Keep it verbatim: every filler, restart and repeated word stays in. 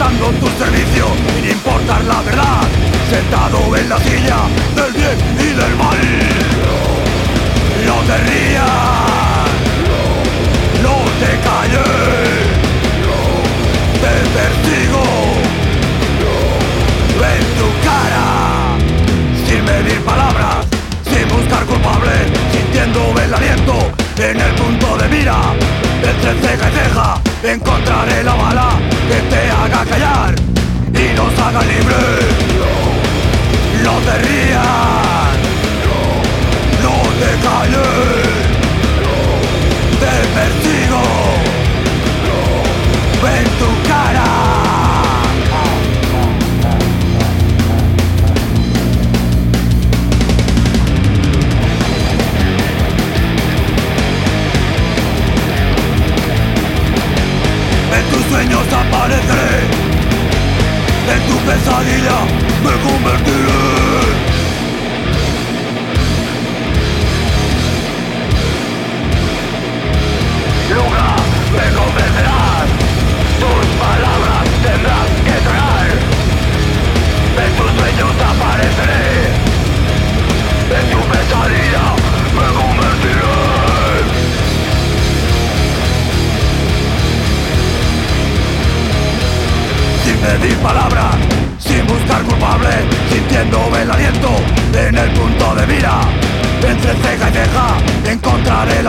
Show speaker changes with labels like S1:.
S1: prestando tu servicio sin importar la verdad, sentado en la silla del bien y del mal. No te rías, no te calles, te persigo en tu cara, sin medir palabras, sin buscar culpables, sintiendo el aliento en el punto de mira. Entre ceja y ceja encontraré la bala que te haga callar y nos haga libres. No te rías, no te calles, te persigo en tu cara. En tus sueños apareceré, en tu pesadilla me convertiré. Nunca me convencerás, tus palabras tendrás que tragar. En tus sueños apareceré, en tu pesadilla me convertiré. Sin medir palabras, sin buscar culpables, sintiendo el aliento en el punto de mira. Entre ceja y ceja encontraré